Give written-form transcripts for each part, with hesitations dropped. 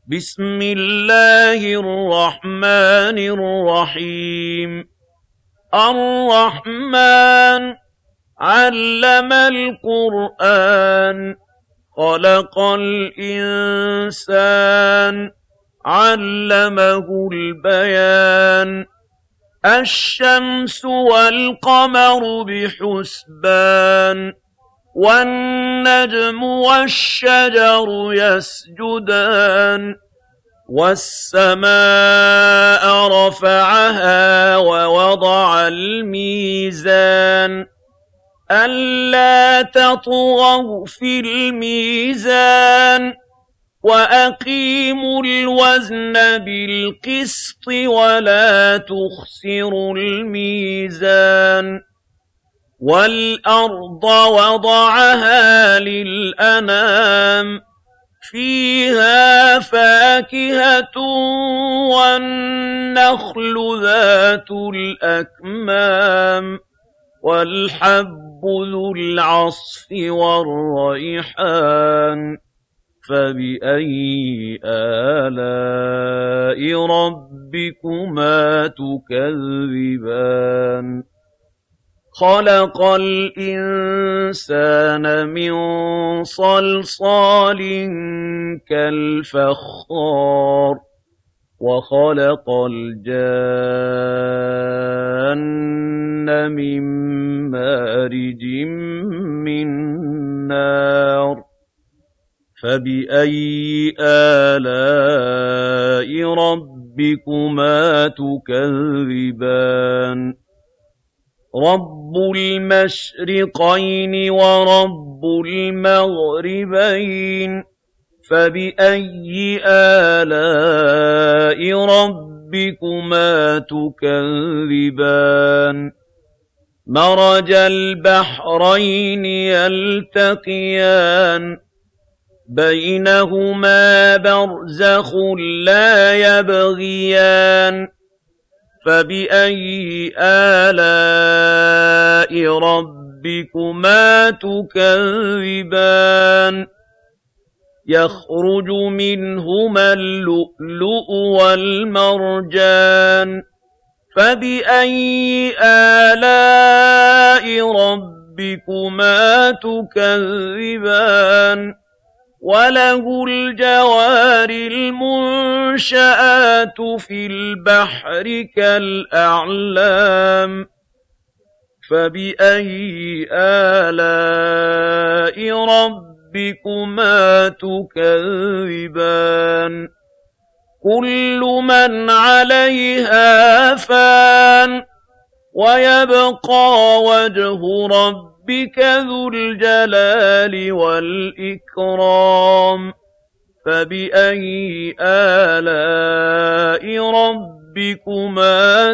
بسم الله الرحمن الرحيم الرحمن علم القرآن خلق الإنسان علمه البيان الشمس والقمر بحسبان والنجم والشجر يسجدان والسماء رفعها ووضع الميزان ألا تطغوا في الميزان وأقيموا الوزن بالقسط ولا تخسروا الميزان والأرض وضعها للأنام فيها فاكهة والنخل ذات الأكمام والحب ذو العصف والريحان فبأي آلاء ربكما تكذبان خلق الإنسان من صلصال كالفخار وخلق الجان من مارج من نار فبأي آلاء ربكما تكذبان رب المشرقين ورب المغربين فبأي آلاء ربكما تكذبان مرج البحرين يلتقيان بينهما برزخ لا يبغيان فبأي آلاء ربكما تكذبان يخرج منهما اللؤلؤ والمرجان فبأي آلاء ربكما تكذبان وله الجوار المنشآت في البحر كالأعلام فبأي آلاء ربكما تكذبان كل من عليها فان ويبقى وجه ربك ذو الجلال والإكرام فبأي آلاء ربكما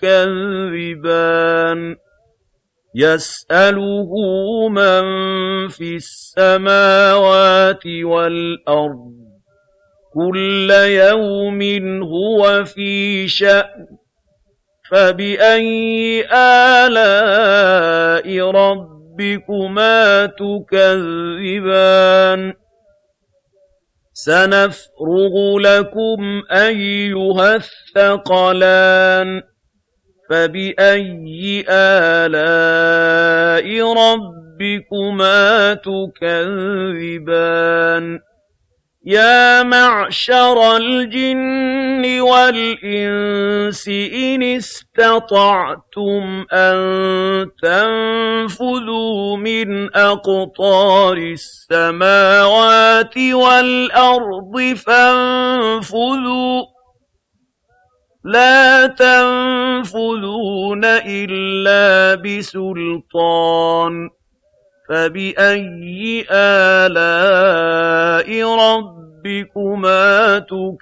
تكذبان يسأله من في السماوات والأرض كل يوم هو في شأن فبأي آلاء ربكما تكذبان سنفرغ لكم أيها الثقلان فبأي آلاء ربكما تكذبان يا معشر الجن والإنس إن استطعتم أن تنفذوا من أقطار السماوات والأرض فانفذوا لا تنفذون إلا بسلطان فبأي آلاء ربكما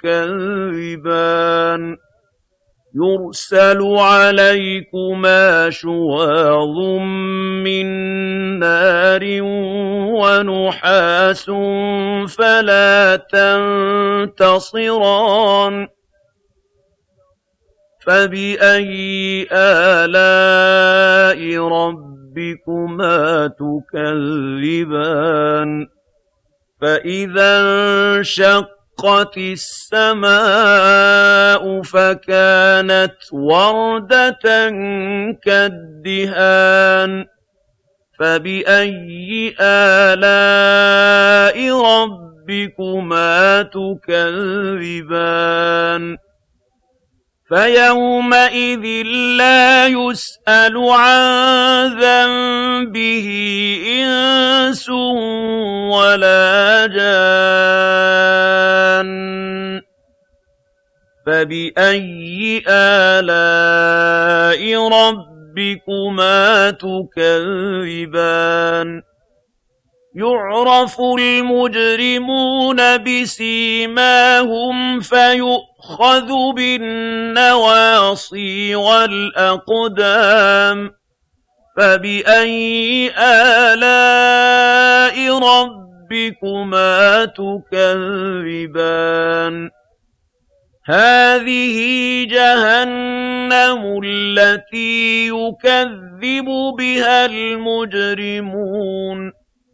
تكذبان يرسل عليكما شواظ من نار ونحاس فلا تنتصران فبأي آلاء ربكما تكذبان فإذا انشقت وانشقت السماء فكانت وردة كالدهان فبأي آلاء ربكما تكذبان فيومئذ لا يسأل عن ذنبه إنس ولا جان فبأي آلاء ربكما تكذبان يعرف المجرمون بسيماهم فيؤخذ بالنواصي والأقدام فبأي آلاء ربكما تكذبان هذه جهنم التي يكذب بها المجرمون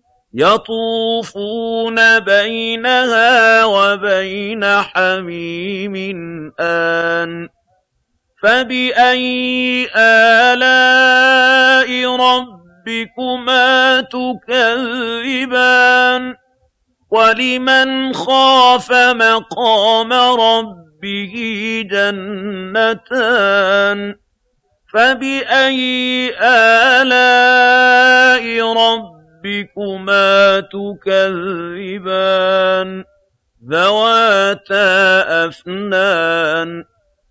يطوفون بينها وبين حميم آن فبأي آلاء ربكما تكذبان ولمن خاف مقام ربه جنتان فبأي آلاء ربكما تكذبان ذواتا أفنان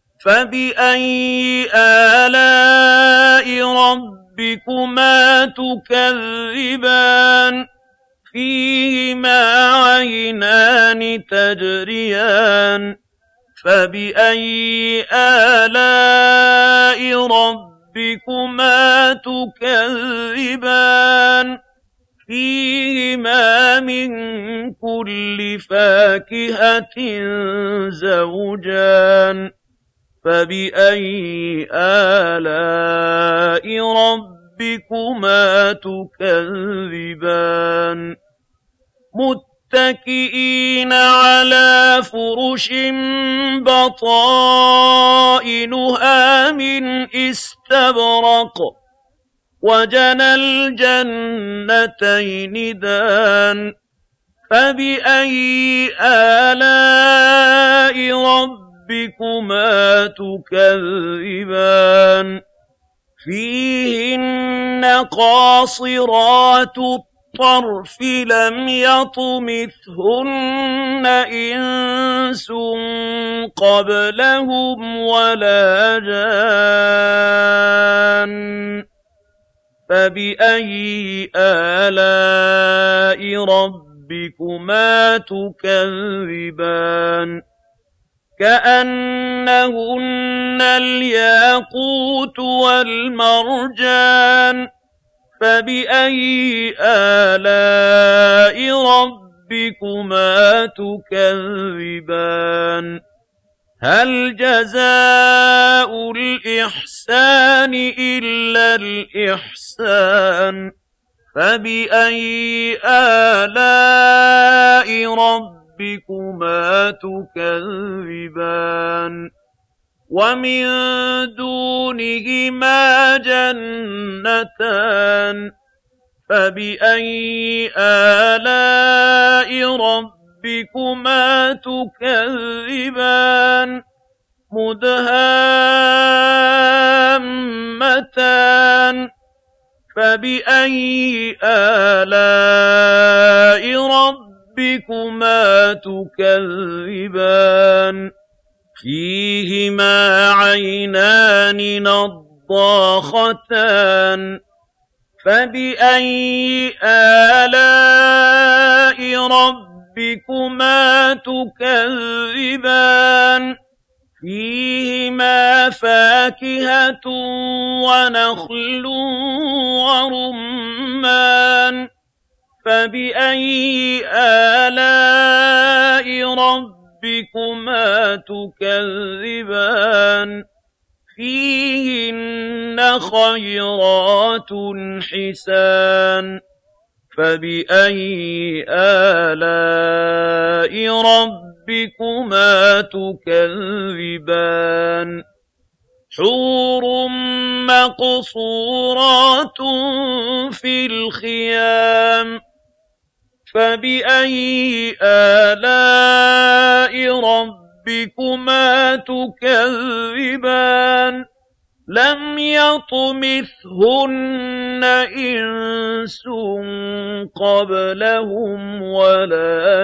فبأي آلاء ربكما تكذبان فيهما عينان تجريان فبأي آلاء ربكما تكذبان فيهما من كل فاكهة زوجان فبأي آلاء ربكما تكذبان متكئين على فرش بطائنها من استبرق وجنى الجنتين دان فبأي آلاء ربكما تكذبان فيهن قاصرات الطرف لم يطمثهن إنس قبلهم ولا جان فبأي آلاء ربكما تكذبان كأنهن الياقوت والمرجان فبأي آلاء ربكما تكذبان هل جزاء الإحسان إلا الإحسان فبأي آلاء ربكما تكذبان ومن دونهما جنتان فبأي آلاء ربكما تكذبان مدهامتان فبأي آلاء ربكما تكذبان فيهما عينان نضاختان فبأي آلاء ربكما تكذبان فيهما فاكهة ونخل ورمان فبأي آلاء ربكما تكذبان فيهن خيرات حسان فبأي آلاء ربكما رَبِّكُمَا تُكَذِّبَانِ حُورٌ مَّقْصُورَاتٌ فِي الْخِيَامِ فَبِأَيِّ آلَاءِ رَبِّكُمَا تُكَذِّبَانِ لَمْ يَطْمِثْهُنَّ إِنسٌ قَبْلَهُمْ وَلَا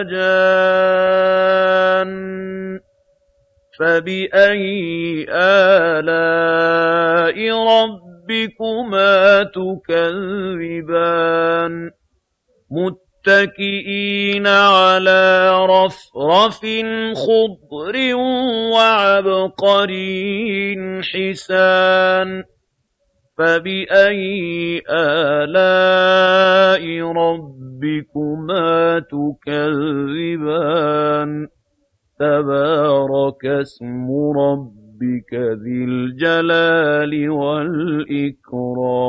جَانٌّ فَبِأَيِّ آلَاءِ رَبِّكُمَا تُكَذِّبَانِ مُتَّكِئِينَ عَلَىٰ رَفْرَفٍ خُضْرٍ وَعَبْقَرِيٍّ حِسَانٍ فَبِأَيِّ آلَاءِ رَبِّكُمَا تُكَذِّبَانِ تَبَارَكَ اسْمُ رَبِّكَ ذِي الْجَلَالِ وَالْإِكْرَامِ